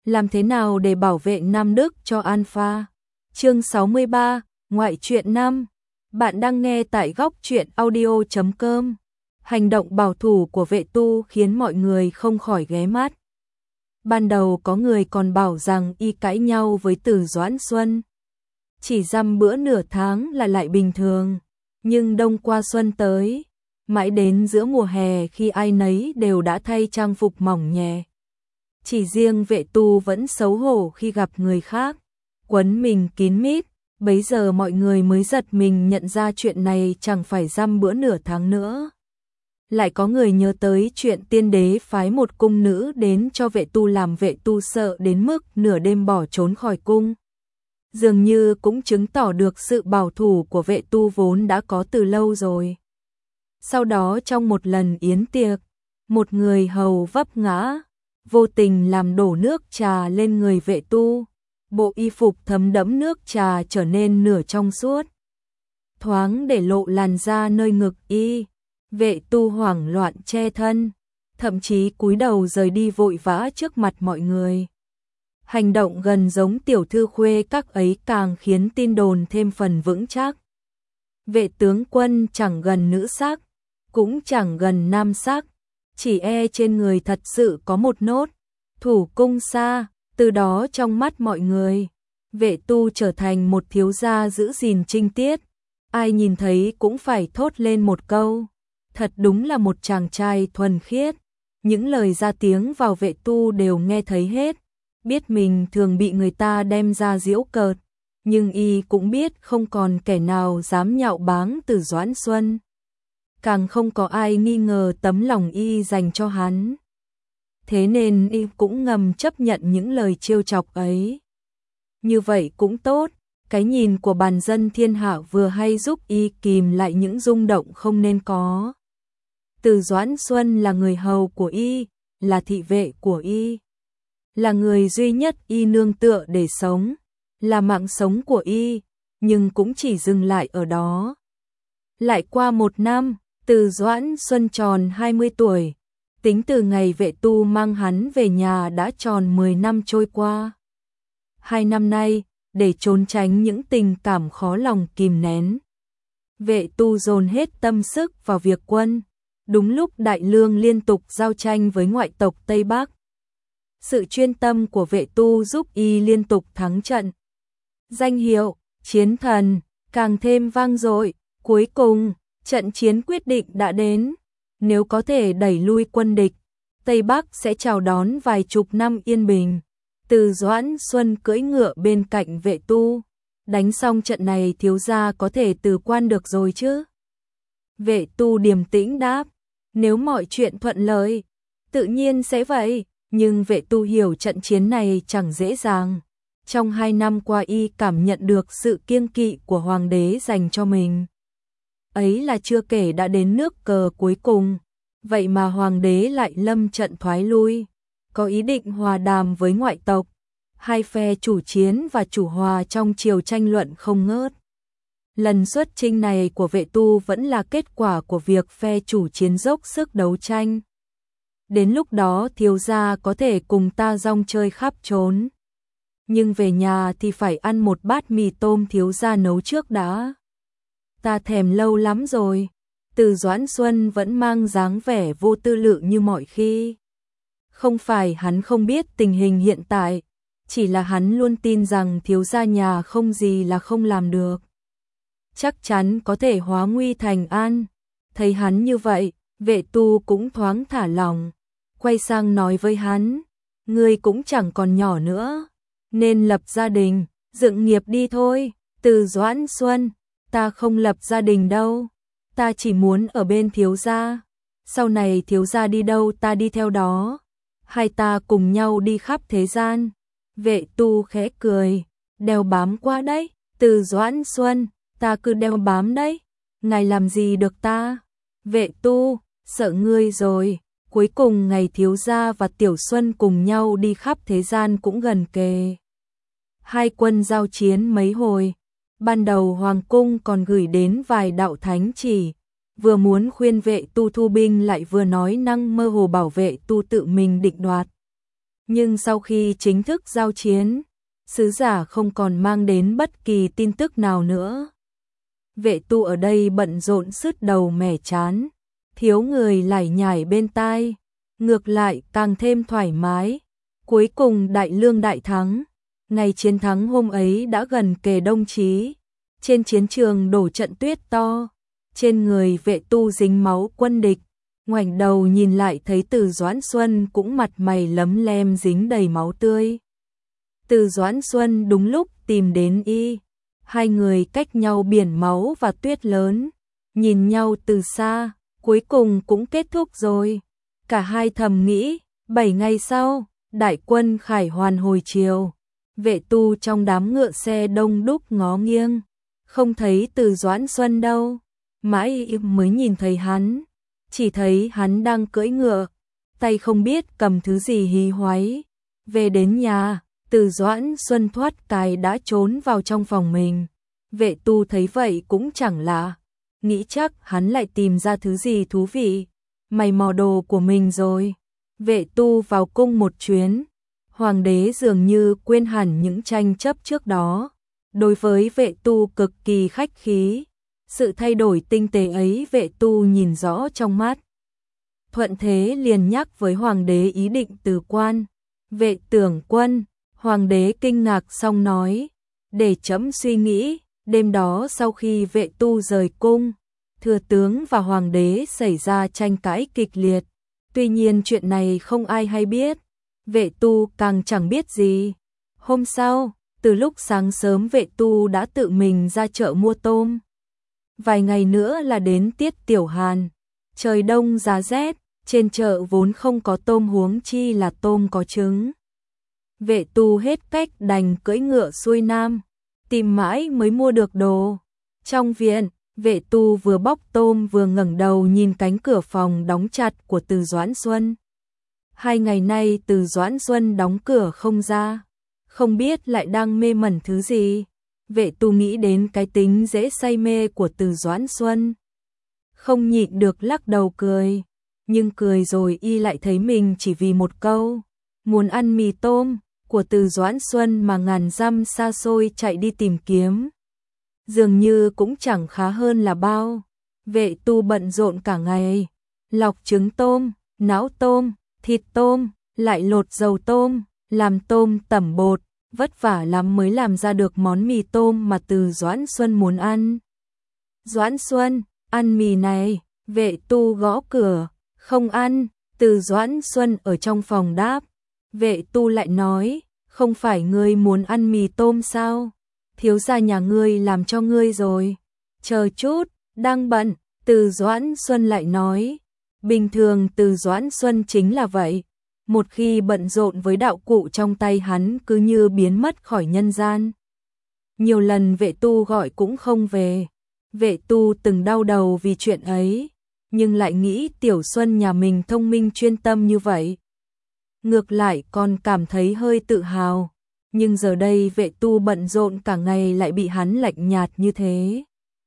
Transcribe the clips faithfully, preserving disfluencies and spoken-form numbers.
Làm thế nào để bảo vệ Nam Đức cho Alpha? Chương sáu mươi ba, Ngoại truyện năm. Bạn đang nghe tại góc truyện audio chấm com. Hành động bảo thủ của Vệ Tu khiến mọi người không khỏi ghé mắt. Ban đầu có người còn bảo rằng y cãi nhau với Từ Doãn Xuân. Chỉ dăm bữa nửa tháng là lại bình thường. Nhưng đông qua xuân tới, mãi đến giữa mùa hè khi ai nấy đều đã thay trang phục mỏng nhẹ. Chỉ riêng Vệ Tu vẫn xấu hổ khi gặp người khác, quấn mình kín mít, bấy giờ mọi người mới giật mình nhận ra chuyện này chẳng phải dăm bữa nửa tháng nữa. Lại có người nhớ tới chuyện tiên đế phái một cung nữ đến cho Vệ Tu làm Vệ Tu sợ đến mức nửa đêm bỏ trốn khỏi cung. Dường như cũng chứng tỏ được sự bảo thủ của Vệ Tu vốn đã có từ lâu rồi. Sau đó trong một lần yến tiệc, một người hầu vấp ngã, vô tình làm đổ nước trà lên người Vệ Tu. Bộ y phục thấm đẫm nước trà trở nên nửa trong suốt, thoáng để lộ làn da nơi ngực y. Vệ Tu hoảng loạn che thân, thậm chí cúi đầu rời đi vội vã trước mặt mọi người. Hành động gần giống tiểu thư khuê các ấy càng khiến tin đồn thêm phần vững chắc. Vệ tướng quân chẳng gần nữ sắc, cũng chẳng gần nam sắc, chỉ e trên người thật sự có một nốt thủ cung xa. Từ đó trong mắt mọi người, Vệ Tu trở thành một thiếu gia giữ gìn trinh tiết. Ai nhìn thấy cũng phải thốt lên một câu, thật đúng là một chàng trai thuần khiết. Những lời ra tiếng vào Vệ Tu đều nghe thấy hết. Biết mình thường bị người ta đem ra giễu cợt, nhưng y cũng biết không còn kẻ nào dám nhạo báng Từ Doãn Xuân. Càng không có ai nghi ngờ tấm lòng y dành cho hắn. Thế nên y cũng ngầm chấp nhận những lời trêu chọc ấy. Như vậy cũng tốt, cái nhìn của bàn dân thiên hạ vừa hay giúp y kìm lại những rung động không nên có. Từ Doãn Xuân là người hầu của y, là thị vệ của y, là người duy nhất y nương tựa để sống, là mạng sống của y, nhưng cũng chỉ dừng lại ở đó. Lại qua một năm, Từ Doãn Xuân tròn hai mươi tuổi. Tính từ ngày Vệ Tu mang hắn về nhà đã tròn mười năm trôi qua. Hai năm nay, để trốn tránh những tình cảm khó lòng kìm nén, Vệ Tu dồn hết tâm sức vào việc quân. Đúng lúc Đại Lương liên tục giao tranh với ngoại tộc Tây Bắc, sự chuyên tâm của Vệ Tu giúp y liên tục thắng trận. Danh hiệu chiến thần càng thêm vang dội. Cuối cùng, trận chiến quyết định đã đến. Nếu có thể đẩy lui quân địch, Tây Bắc sẽ chào đón vài chục năm yên bình. Từ Doãn Xuân cưỡi ngựa bên cạnh Vệ Tu. Đánh xong trận này thiếu gia có thể từ quan được rồi chứ? Vệ Tu điềm tĩnh đáp, nếu mọi chuyện thuận lợi, tự nhiên sẽ vậy. Nhưng Vệ Tu hiểu trận chiến này chẳng dễ dàng. Trong hai năm qua y cảm nhận được sự kiêng kỵ của hoàng đế dành cho mình. Ấy là chưa kể đã đến nước cờ cuối cùng, vậy mà hoàng đế lại lâm trận thoái lui, có ý định hòa đàm với ngoại tộc. Hai phe chủ chiến và chủ hòa trong triều tranh luận không ngớt. Lần xuất chinh này của Vệ Tu vẫn là kết quả của việc phe chủ chiến dốc sức đấu tranh. Đến lúc đó thiếu gia có thể cùng ta rong chơi khắp trốn, nhưng về nhà thì phải ăn một bát mì tôm thiếu gia nấu trước đã. Ta thèm lâu lắm rồi. Từ Doãn Xuân vẫn mang dáng vẻ vô tư lự như mọi khi. Không phải hắn không biết tình hình hiện tại, chỉ là hắn luôn tin rằng thiếu gia nhà không gì là không làm được. Chắc chắn có thể hóa nguy thành an. Thấy hắn như vậy, Vệ Tu cũng thoáng thả lòng, quay sang nói với hắn, ngươi cũng chẳng còn nhỏ nữa, nên lập gia đình, dựng nghiệp đi thôi. Từ Doãn Xuân, ta không lập gia đình đâu, ta chỉ muốn ở bên thiếu gia. Sau này thiếu gia đi đâu ta đi theo đó, hai ta cùng nhau đi khắp thế gian. Vệ Tu khẽ cười, đeo bám quá đấy. Từ Doãn Xuân, ta cứ đeo bám đấy, ngài làm gì được ta? Vệ Tu, sợ ngươi rồi. Cuối cùng ngày thiếu gia và Tiểu Xuân cùng nhau đi khắp thế gian cũng gần kề. Hai quân giao chiến mấy hồi. Ban đầu Hoàng cung còn gửi đến vài đạo thánh chỉ, vừa muốn khuyên Vệ Tu thu binh lại vừa nói năng mơ hồ bảo Vệ Tu tự mình định đoạt. Nhưng sau khi chính thức giao chiến, sứ giả không còn mang đến bất kỳ tin tức nào nữa. Vệ tu ở đây bận rộn sứt đầu mẻ chán, thiếu người lải nhải bên tai, ngược lại càng thêm thoải mái. Cuối cùng đại lương đại thắng, ngày chiến thắng hôm ấy đã gần kề đông chí. Trên chiến trường đổ trận tuyết to, trên người vệ tu dính máu quân địch, ngoảnh đầu nhìn lại thấy Từ Doãn Xuân cũng mặt mày lấm lem dính đầy máu tươi. Từ Doãn Xuân đúng lúc tìm đến y, hai người cách nhau biển máu và tuyết lớn, nhìn nhau từ xa, cuối cùng cũng kết thúc rồi. Cả hai thầm nghĩ, bảy ngày sau, đại quân khải hoàn hồi chiều. Vệ tu trong đám ngựa xe đông đúc ngó nghiêng, không thấy Từ Doãn Xuân đâu, mãi mới nhìn thấy hắn, chỉ thấy hắn đang cưỡi ngựa, tay không biết cầm thứ gì hí hoáy. Về đến nhà, Từ Doãn Xuân thoát cái đã trốn vào trong phòng mình. Vệ tu thấy vậy cũng chẳng lạ, nghĩ chắc hắn lại tìm ra thứ gì thú vị, mày mò đồ của mình rồi. Vệ tu vào cung một chuyến, hoàng đế dường như quên hẳn những tranh chấp trước đó, đối với vệ tu cực kỳ khách khí. Sự thay đổi tinh tế ấy vệ tu nhìn rõ trong mắt. Thuận thế liền nhắc với hoàng đế ý định từ quan. Vệ tưởng quân, hoàng đế kinh ngạc xong nói, để trẫm suy nghĩ. Đêm đó sau khi vệ tu rời cung, thừa tướng và hoàng đế xảy ra tranh cãi kịch liệt. Tuy nhiên chuyện này không ai hay biết, vệ tu càng chẳng biết gì. Hôm sau, từ lúc sáng sớm vệ tu đã tự mình ra chợ mua tôm. Vài ngày nữa là đến tiết tiểu hàn, trời đông giá rét, trên chợ vốn không có tôm huống chi là tôm có trứng. Vệ tu hết cách đành cưỡi ngựa xuôi nam, tìm mãi mới mua được đồ. Trong viện, vệ tu vừa bóc tôm vừa ngẩng đầu nhìn cánh cửa phòng đóng chặt của Từ Doãn Xuân. Hai ngày nay Từ Doãn Xuân đóng cửa không ra, không biết lại đang mê mẩn thứ gì. Vệ tu nghĩ đến cái tính dễ say mê của Từ Doãn Xuân, không nhịn được lắc đầu cười, nhưng cười rồi y lại thấy mình chỉ vì một câu muốn ăn mì tôm của Từ Doãn Xuân mà ngàn dặm xa xôi chạy đi tìm kiếm, dường như cũng chẳng khá hơn là bao. Vệ tu bận rộn cả ngày, lọc trứng tôm, náo tôm, thịt tôm, lại lột dầu tôm, làm tôm tẩm bột, vất vả lắm mới làm ra được món mì tôm mà Từ Doãn Xuân muốn ăn. Doãn Xuân, ăn mì này. Vệ tu gõ cửa, không ăn. Từ Doãn Xuân ở trong phòng đáp. Vệ tu lại nói, không phải ngươi muốn ăn mì tôm sao? Thiếu gia nhà ngươi làm cho ngươi rồi. Chờ chút, đang bận. Từ Doãn Xuân lại nói, bình thường Từ Doãn Xuân chính là vậy. Một khi bận rộn với đạo cụ trong tay hắn cứ như biến mất khỏi nhân gian. Nhiều lần vệ tu gọi cũng không về. Vệ tu từng đau đầu vì chuyện ấy, nhưng lại nghĩ Tiểu Xuân nhà mình thông minh chuyên tâm như vậy. Ngược lại còn cảm thấy hơi tự hào. Nhưng giờ đây vệ tu bận rộn cả ngày lại bị hắn lạnh nhạt như thế,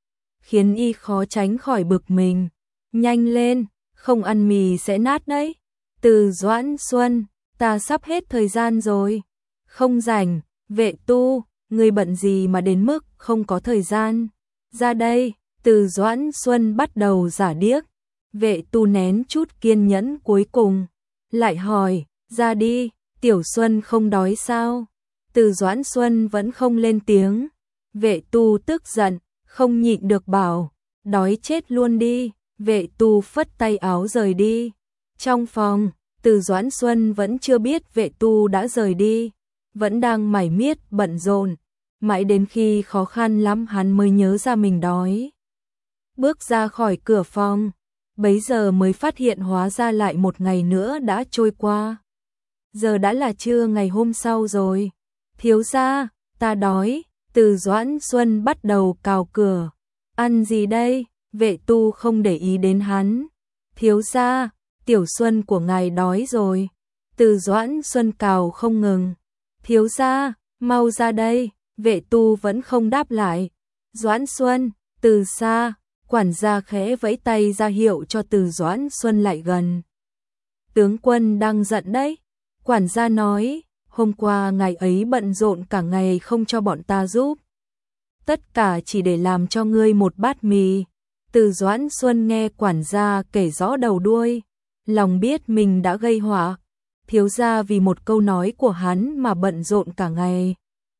khiến y khó tránh khỏi bực mình. Nhanh lên, không ăn mì sẽ nát đấy. Từ Doãn Xuân, ta sắp hết thời gian rồi. Không rảnh. Vệ tu, ngươi bận gì mà đến mức không có thời gian? Ra đây. Từ Doãn Xuân bắt đầu giả điếc. Vệ tu nén chút kiên nhẫn cuối cùng, lại hỏi, ra đi, Tiểu Xuân không đói sao? Từ Doãn Xuân vẫn không lên tiếng. Vệ tu tức giận, không nhịn được bảo, đói chết luôn đi. Vệ tu phất tay áo rời đi. Trong phòng, Từ Doãn Xuân vẫn chưa biết vệ tu đã rời đi, vẫn đang mải miết bận rộn, mãi đến khi khó khăn lắm hắn mới nhớ ra mình đói. Bước ra khỏi cửa phòng, bấy giờ mới phát hiện hóa ra lại một ngày nữa đã trôi qua. Giờ đã là trưa ngày hôm sau rồi. Thiếu gia, ta đói. Từ Doãn Xuân bắt đầu cào cửa. Ăn gì đây? Vệ tu không để ý đến hắn. Thiếu gia, Tiểu Xuân của ngài đói rồi. Từ Doãn Xuân cào không ngừng. Thiếu gia, mau ra đây. Vệ tu vẫn không đáp lại. Doãn Xuân, từ xa, quản gia khẽ vẫy tay ra hiệu cho Từ Doãn Xuân lại gần. Tướng quân đang giận đấy. Quản gia nói, hôm qua ngài ấy bận rộn cả ngày không cho bọn ta giúp. Tất cả chỉ để làm cho ngươi một bát mì. Từ Doãn Xuân nghe quản gia kể rõ đầu đuôi, lòng biết mình đã gây họa. Thiếu gia vì một câu nói của hắn mà bận rộn cả ngày.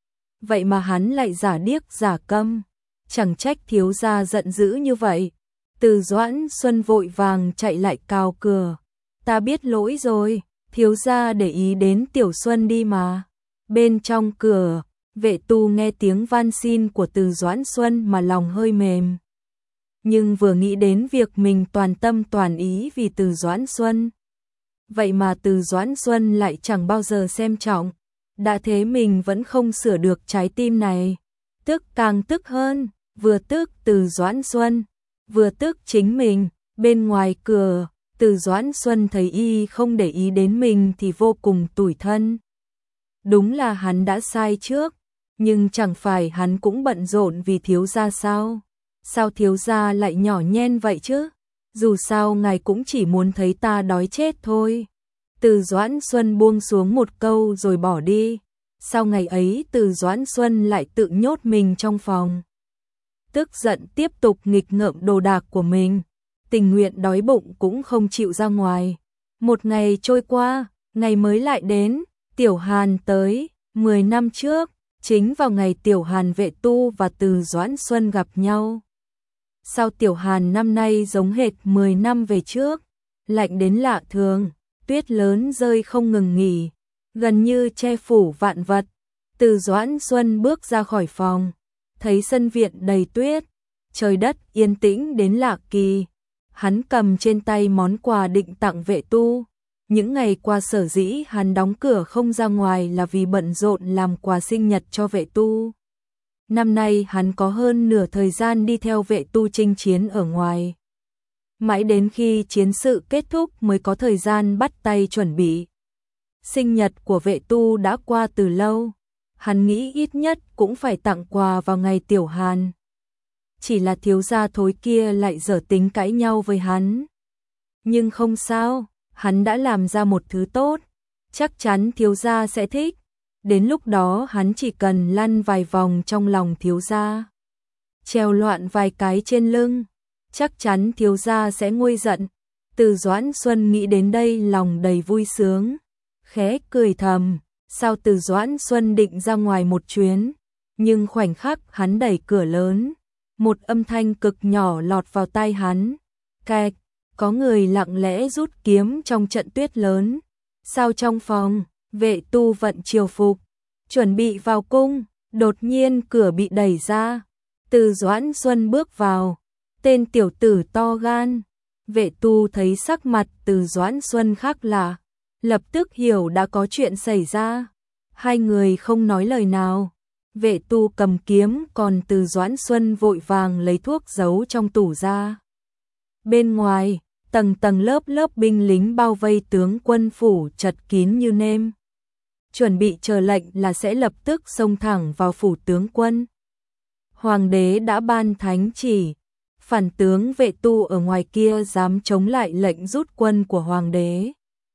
Vậy mà hắn lại giả điếc giả câm, chẳng trách thiếu gia giận dữ như vậy. Từ Doãn Xuân vội vàng chạy lại cào cửa. Ta biết lỗi rồi, thiếu gia để ý đến Tiểu Xuân đi mà. Bên trong cửa, Vệ Tu nghe tiếng van xin của Từ Doãn Xuân mà lòng hơi mềm. Nhưng vừa nghĩ đến việc mình toàn tâm toàn ý vì Từ Doãn Xuân. Vậy mà Từ Doãn Xuân lại chẳng bao giờ xem trọng. Đã thế mình vẫn không sửa được trái tim này. Tức càng tức hơn, vừa tức Từ Doãn Xuân, vừa tức chính mình. Bên ngoài cửa, Từ Doãn Xuân thấy y không để ý đến mình thì vô cùng tủi thân. Đúng là hắn đã sai trước, nhưng chẳng phải hắn cũng bận rộn vì thiếu gia sao? Sao thiếu gia lại nhỏ nhen vậy chứ? Dù sao ngài cũng chỉ muốn thấy ta đói chết thôi. Từ Doãn Xuân buông xuống một câu rồi bỏ đi. Sau ngày ấy Từ Doãn Xuân lại tự nhốt mình trong phòng. Tức giận tiếp tục nghịch ngợm đồ đạc của mình. Tình nguyện đói bụng cũng không chịu ra ngoài. Một ngày trôi qua, ngày mới lại đến. Tiểu Hàn tới, mười năm trước, chính vào ngày Tiểu Hàn Vệ Tu và Từ Doãn Xuân gặp nhau. Sao Tiểu Hàn năm nay giống hệt mười năm về trước, lạnh đến lạ thường, tuyết lớn rơi không ngừng nghỉ, gần như che phủ vạn vật. Từ Doãn Xuân bước ra khỏi phòng, thấy sân viện đầy tuyết, trời đất yên tĩnh đến lạ kỳ. Hắn cầm trên tay món quà định tặng Vệ Tu. Những ngày qua sở dĩ hắn đóng cửa không ra ngoài là vì bận rộn làm quà sinh nhật cho Vệ Tu. Năm nay hắn có hơn nửa thời gian đi theo Vệ Tu chinh chiến ở ngoài. Mãi đến khi chiến sự kết thúc mới có thời gian bắt tay chuẩn bị. Sinh nhật của Vệ Tu đã qua từ lâu. Hắn nghĩ ít nhất cũng phải tặng quà vào ngày Tiểu Hàn. Chỉ là thiếu gia thối kia lại dở tính cãi nhau với hắn. Nhưng không sao, hắn đã làm ra một thứ tốt, chắc chắn thiếu gia sẽ thích. Đến lúc đó hắn chỉ cần lăn vài vòng trong lòng thiếu gia, trèo loạn vài cái trên lưng, chắc chắn thiếu gia sẽ nguôi giận. Từ Doãn Xuân nghĩ đến đây lòng đầy vui sướng, khẽ cười thầm. Sao Từ Doãn Xuân định ra ngoài một chuyến, nhưng khoảnh khắc hắn đẩy cửa lớn, một âm thanh cực nhỏ lọt vào tai hắn. Cạch, có người lặng lẽ rút kiếm trong trận tuyết lớn. Sao trong phòng, Vệ Tu vận triều phục, chuẩn bị vào cung, đột nhiên cửa bị đẩy ra. Từ Doãn Xuân bước vào, tên tiểu tử to gan. Vệ Tu thấy sắc mặt Từ Doãn Xuân khác lạ, lập tức hiểu đã có chuyện xảy ra. Hai người không nói lời nào. Vệ Tu cầm kiếm, còn Từ Doãn Xuân vội vàng lấy thuốc giấu trong tủ ra. Bên ngoài, tầng tầng lớp lớp binh lính bao vây tướng quân phủ chật kín như nêm. Chuẩn bị chờ lệnh là sẽ lập tức xông thẳng vào phủ tướng quân. Hoàng đế đã ban thánh chỉ, phản tướng Vệ Tu ở ngoài kia dám chống lại lệnh rút quân của hoàng đế.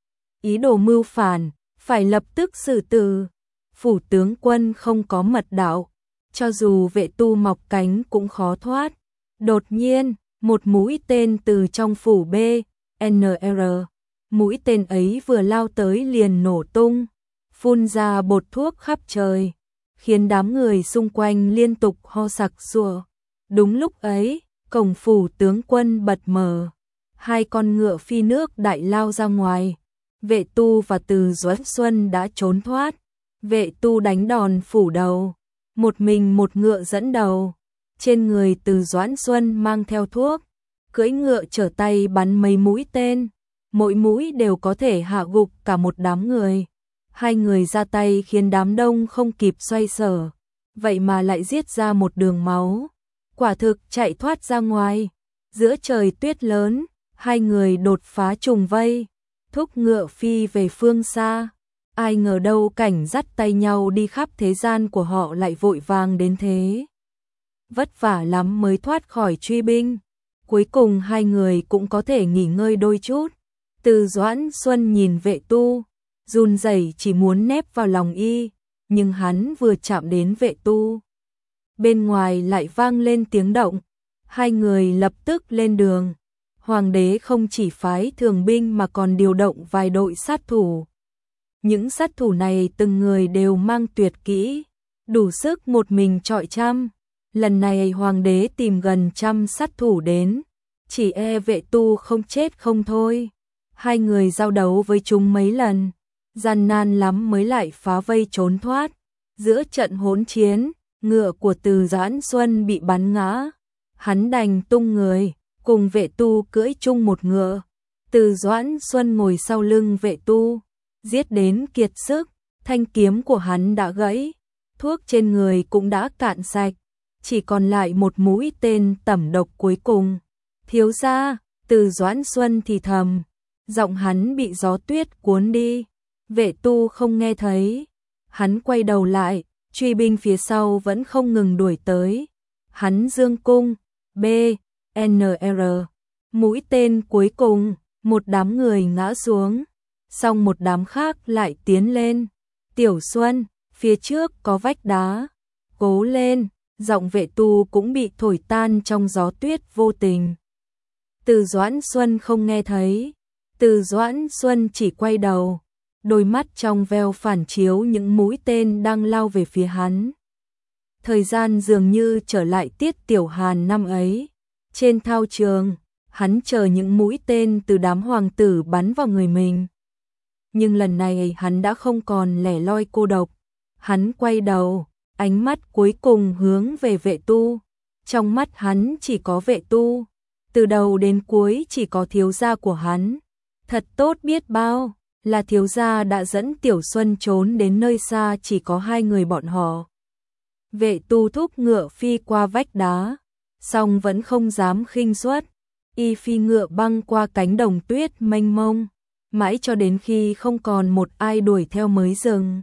Ý đồ mưu phản, phải lập tức xử tử. Phủ tướng quân không có mật đạo, cho dù Vệ Tu mọc cánh cũng khó thoát. Đột nhiên, một mũi tên từ trong phủ B N R, mũi tên ấy vừa lao tới liền nổ tung, phun ra bột thuốc khắp trời, khiến đám người xung quanh liên tục ho sặc sụa. Đúng lúc ấy, cổng phủ tướng quân bật mở, hai con ngựa phi nước đại lao ra ngoài. Vệ Tu và Từ Doãn Xuân đã trốn thoát. Vệ Tu đánh đòn phủ đầu, một mình một ngựa dẫn đầu. Trên người Từ Doãn Xuân mang theo thuốc, cưỡi ngựa trở tay bắn mấy mũi tên, mỗi mũi đều có thể hạ gục cả một đám người. Hai người ra tay khiến đám đông không kịp xoay sở, vậy mà lại giết ra một đường máu. Quả thực chạy thoát ra ngoài. Giữa trời tuyết lớn, hai người đột phá trùng vây, thúc ngựa phi về phương xa. Ai ngờ đâu cảnh dắt tay nhau đi khắp thế gian của họ lại vội vàng đến thế. Vất vả lắm mới thoát khỏi truy binh. Cuối cùng hai người cũng có thể nghỉ ngơi đôi chút. Từ Doãn Xuân nhìn Vệ Tu, run rẩy chỉ muốn nép vào lòng y, nhưng hắn vừa chạm đến Vệ Tu, bên ngoài lại vang lên tiếng động, hai người lập tức lên đường. Hoàng đế không chỉ phái thường binh mà còn điều động vài đội sát thủ. Những sát thủ này từng người đều mang tuyệt kỹ, đủ sức một mình trọi trăm. Lần này hoàng đế tìm gần trăm sát thủ đến, chỉ e Vệ Tu không chết không thôi. Hai người giao đấu với chúng mấy lần, gian nan lắm mới lại phá vây trốn thoát. Giữa trận hỗn chiến, ngựa của Từ Doãn Xuân bị bắn ngã, hắn đành tung người, cùng Vệ Tu cưỡi chung một ngựa. Từ Doãn Xuân ngồi sau lưng Vệ Tu, giết đến kiệt sức, thanh kiếm của hắn đã gãy, thuốc trên người cũng đã cạn sạch, chỉ còn lại một mũi tên tẩm độc cuối cùng. Thiếu gia, Từ Doãn Xuân thì thầm, giọng hắn bị gió tuyết cuốn đi. Vệ Tu không nghe thấy, hắn quay đầu lại, truy binh phía sau vẫn không ngừng đuổi tới. Hắn dương cung, B, N R, mũi tên cuối cùng, một đám người ngã xuống, xong một đám khác lại tiến lên. Tiểu Xuân, phía trước có vách đá, cố lên. Giọng Vệ Tu cũng bị thổi tan trong gió tuyết vô tình. Từ Doãn Xuân không nghe thấy, Từ Doãn Xuân chỉ quay đầu, đôi mắt trong veo phản chiếu những mũi tên đang lao về phía hắn. Thời gian dường như trở lại Tiết Tiểu Hàn năm ấy. Trên thao trường, hắn chờ những mũi tên từ đám hoàng tử bắn vào người mình. Nhưng lần này hắn đã không còn lẻ loi cô độc. Hắn quay đầu, ánh mắt cuối cùng hướng về Vệ Tu. Trong mắt hắn chỉ có Vệ Tu, từ đầu đến cuối chỉ có thiếu gia của hắn. Thật tốt biết bao, là thiếu gia đã dẫn Tiểu Xuân trốn đến nơi xa chỉ có hai người bọn họ. Vệ Tu thúc ngựa phi qua vách đá, song vẫn không dám khinh suất. Y phi ngựa băng qua cánh đồng tuyết mênh mông, mãi cho đến khi không còn một ai đuổi theo mới dừng.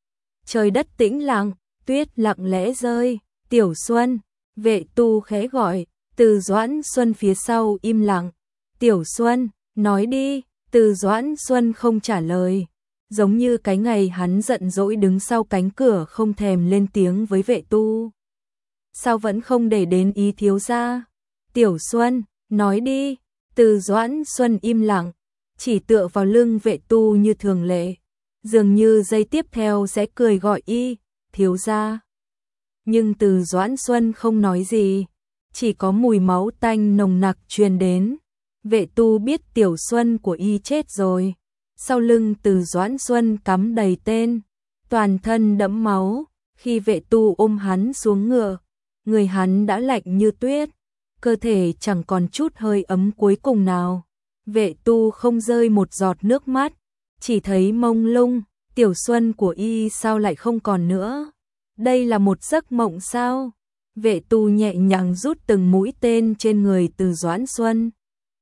Trời đất tĩnh lặng, tuyết lặng lẽ rơi. Tiểu Xuân, Vệ Tu khẽ gọi. Từ Doãn Xuân phía sau im lặng. Tiểu Xuân, nói đi. Từ Doãn Xuân không trả lời, giống như cái ngày hắn giận dỗi đứng sau cánh cửa không thèm lên tiếng với Vệ Tu. Sao vẫn không để đến ý thiếu gia? Tiểu Xuân, nói đi. Từ Doãn Xuân im lặng, chỉ tựa vào lưng Vệ Tu như thường lệ, dường như giây tiếp theo sẽ cười gọi y, thiếu gia. Nhưng Từ Doãn Xuân không nói gì, chỉ có mùi máu tanh nồng nặc truyền đến. Vệ Tu biết Tiểu Xuân của y chết rồi. Sau lưng Từ Doãn Xuân cắm đầy tên, toàn thân đẫm máu. Khi Vệ Tu ôm hắn xuống ngựa, người hắn đã lạnh như tuyết, cơ thể chẳng còn chút hơi ấm cuối cùng nào. Vệ Tu không rơi một giọt nước mắt, chỉ thấy mông lung. Tiểu Xuân của y sao lại không còn nữa? Đây là một giấc mộng sao? Vệ Tu nhẹ nhàng rút từng mũi tên trên người Từ Doãn Xuân,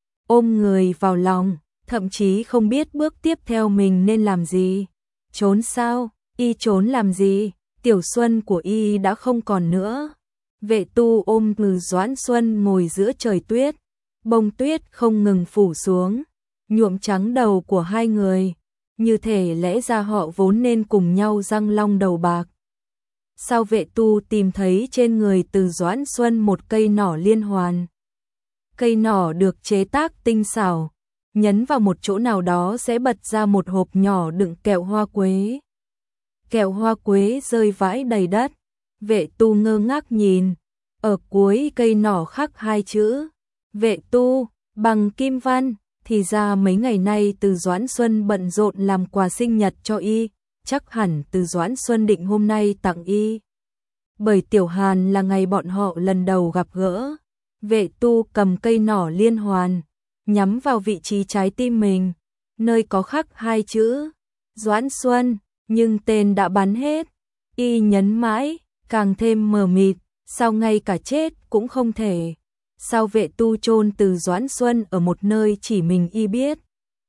ôm người vào lòng, thậm chí không biết bước tiếp theo mình nên làm gì. Trốn sao? Y trốn làm gì? Tiểu Xuân của y đã không còn nữa. Vệ Tu ôm Từ Doãn Xuân ngồi giữa trời tuyết, bông tuyết không ngừng phủ xuống, nhuộm trắng đầu của hai người, như thể lẽ ra họ vốn nên cùng nhau răng long đầu bạc. Sao Vệ Tu tìm thấy trên người Từ Doãn Xuân một cây nỏ liên hoàn. Cây nỏ được chế tác tinh xảo, nhấn vào một chỗ nào đó sẽ bật ra một hộp nhỏ đựng kẹo hoa quế. Kẹo hoa quế rơi vãi đầy đất. Vệ Tu ngơ ngác nhìn, ở cuối cây nỏ khắc hai chữ Vệ Tu bằng kim văn. Thì ra mấy ngày nay Từ Doãn Xuân bận rộn làm quà sinh nhật cho y, chắc hẳn Từ Doãn Xuân định hôm nay tặng y. Bởi Tiểu Hàn là ngày bọn họ lần đầu gặp gỡ. Vệ Tu cầm cây nỏ liên hoàn, nhắm vào vị trí trái tim mình, nơi có khắc hai chữ Doãn Xuân, nhưng tên đã bắn hết. Y nhấn mãi, càng thêm mờ mịt, sao ngay cả chết cũng không thể. Sao Vệ Tu chôn Từ Doãn Xuân ở một nơi chỉ mình y biết.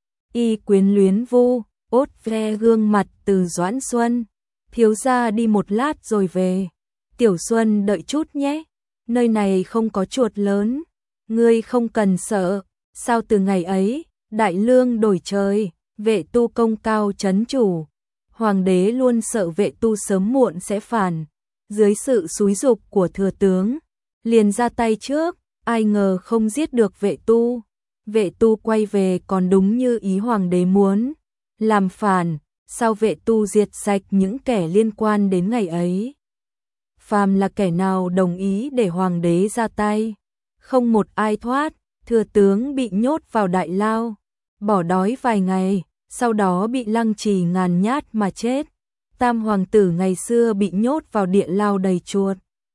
Y quyến luyến vu, ốt ve gương mặt Từ Doãn Xuân. Thiếu gia đi một lát rồi về. Tiểu Xuân đợi chút nhé, nơi này không có chuột lớn, ngươi không cần sợ. Sao từ ngày ấy, đại lương đổi trời, Vệ tu công cao trấn chủ, hoàng đế luôn sợ vệ tu sớm muộn sẽ phản, dưới sự xúi giục của thừa tướng, liền ra tay trước, ai ngờ không giết được vệ tu. Vệ tu quay về còn đúng như ý hoàng đế muốn, làm phản, sao vệ tu diệt sạch những kẻ liên quan đến ngày ấy. Phàm là kẻ nào đồng ý để hoàng đế ra tay, không một ai thoát, thừa tướng bị nhốt vào đại lao, bỏ đói vài ngày, sau đó bị lăng trì ngàn nhát mà chết. Tam hoàng tử ngày xưa bị nhốt vào địa lao đầy chuột,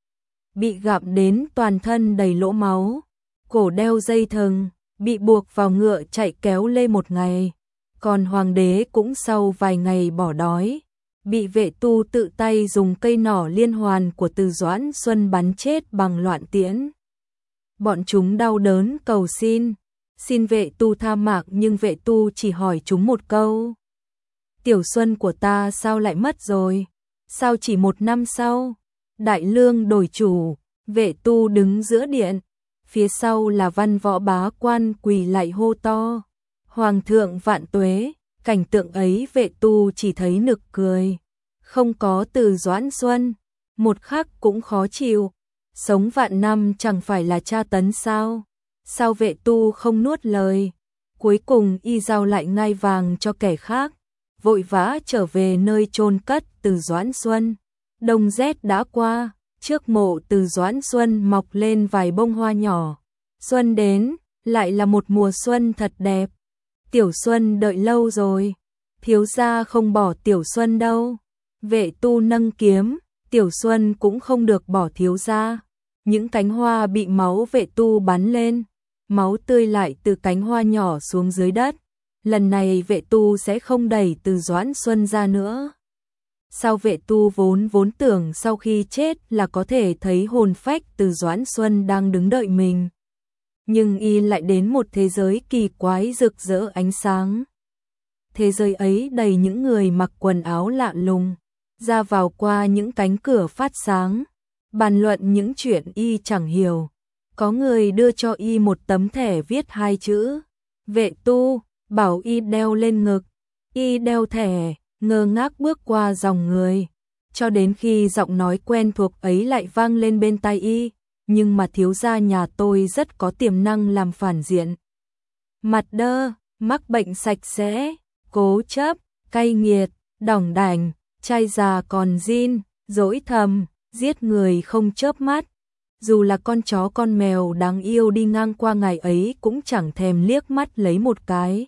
bị gặm đến toàn thân đầy lỗ máu, cổ đeo dây thừng, bị buộc vào ngựa chạy kéo lê một ngày. Còn hoàng đế cũng sau vài ngày bỏ đói, bị vệ tu tự tay dùng cây nỏ liên hoàn của Từ Doãn Xuân bắn chết bằng loạn tiễn. Bọn chúng đau đớn cầu xin, xin vệ tu tha mạng, nhưng vệ tu chỉ hỏi chúng một câu: Tiểu Xuân của ta sao lại mất rồi? Sao chỉ một năm sau? Đại lương đổi chủ, vệ tu đứng giữa điện, phía sau là văn võ bá quan quỳ lạy hô to: Hoàng thượng vạn tuế. Cảnh tượng ấy vệ tu chỉ thấy nực cười. Không có Từ Doãn Xuân, một khắc cũng khó chịu. Sống vạn năm chẳng phải là tra tấn sao? Sao vệ tu không nuốt lời? Cuối cùng y giao lại ngai vàng cho kẻ khác, vội vã trở về nơi chôn cất Từ Doãn Xuân. Đông rét đã qua, trước mộ Từ Doãn Xuân mọc lên vài bông hoa nhỏ. Xuân đến, lại là một mùa xuân thật đẹp. Tiểu Xuân đợi lâu rồi, thiếu gia không bỏ Tiểu Xuân đâu. Vệ tu nâng kiếm, Tiểu Xuân cũng không được bỏ thiếu gia. Những cánh hoa bị máu vệ tu bắn lên, máu tươi lại từ cánh hoa nhỏ xuống dưới đất. Lần này vệ tu sẽ không đẩy Từ Doãn Xuân ra nữa. Sao vệ tu vốn vốn tưởng sau khi chết là có thể thấy hồn phách Từ Doãn Xuân đang đứng đợi mình. Nhưng y lại đến một thế giới kỳ quái rực rỡ ánh sáng. Thế giới ấy đầy những người mặc quần áo lạ lùng, ra vào qua những cánh cửa phát sáng, bàn luận những chuyện y chẳng hiểu. Có người đưa cho y một tấm thẻ viết hai chữ vệ tu, bảo y đeo lên ngực. Y đeo thẻ, ngơ ngác bước qua dòng người, cho đến khi giọng nói quen thuộc ấy lại vang lên bên tai y: Nhưng mà thiếu gia nhà tôi rất có tiềm năng làm phản diện. Mặt đơ, mắc bệnh sạch sẽ, cố chấp, cay nghiệt, đỏng đảnh, trai già còn zin, dỗi thầm, giết người không chớp mắt. Dù là con chó con mèo đáng yêu đi ngang qua ngày ấy cũng chẳng thèm liếc mắt lấy một cái.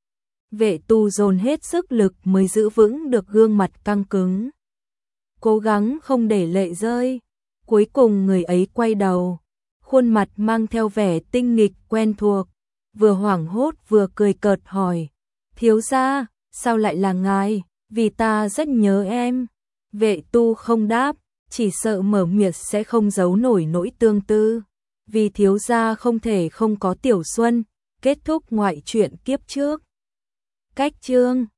Vệ tu dồn hết sức lực mới giữ vững được gương mặt căng cứng, cố gắng không để lệ rơi. Cuối cùng người ấy quay đầu, khuôn mặt mang theo vẻ tinh nghịch quen thuộc, vừa hoảng hốt vừa cười cợt hỏi: Thiếu gia, sao lại là ngài? Vì ta rất nhớ em. Vệ tu không đáp, chỉ sợ mở miệng sẽ không giấu nổi nỗi tương tư. Vì thiếu gia không thể không có Tiểu Xuân. Kết thúc ngoại truyện kiếp trước. Cách chương